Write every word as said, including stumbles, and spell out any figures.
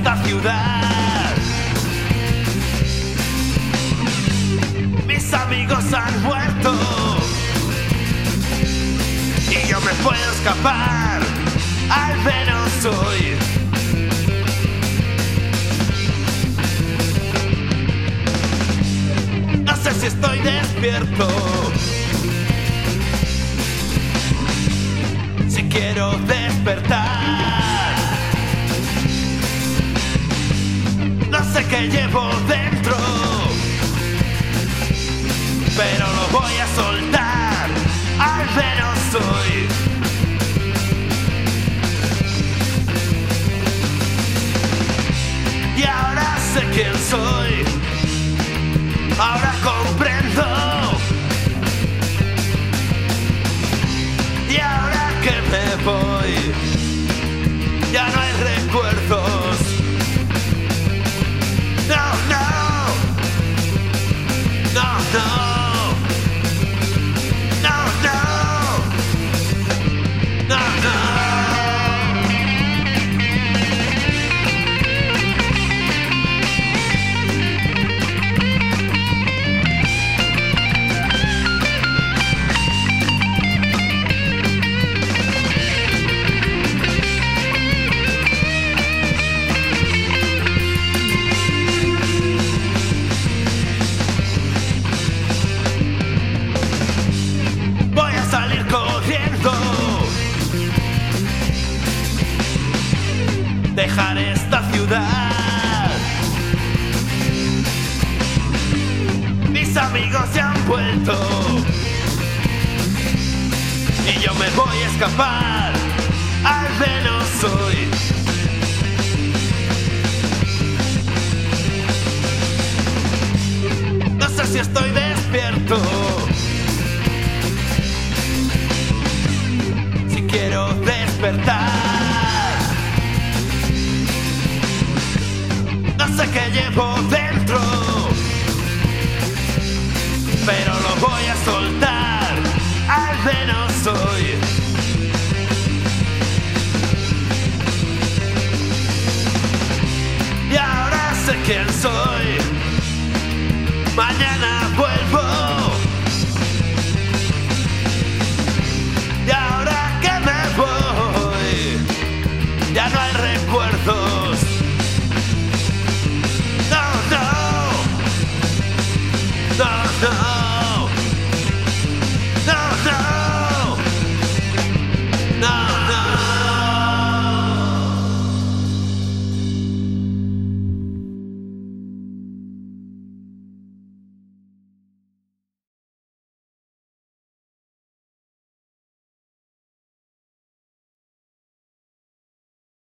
esta ciudad. Mis amigos han muerto y yo me puedo escapar, al menos hoy. No sé si estoy despierto, si quiero despertar. No sé qué llevo dentro, pero lo voy a soltar, al menos hoy. Y ahora sé quién soy, ahora comprendo. Y ahora que me voy, ya no hay recuerdos. No, no, no, no. Dejar esta ciudad. Mis amigos se han vuelto y yo me voy a escapar, al menos hoy. No sé si estoy despierto, si quiero despertar. No sé qué llevo dentro, pero lo voy a soltar, al menos hoy. Y ahora sé quién soy, mañana voy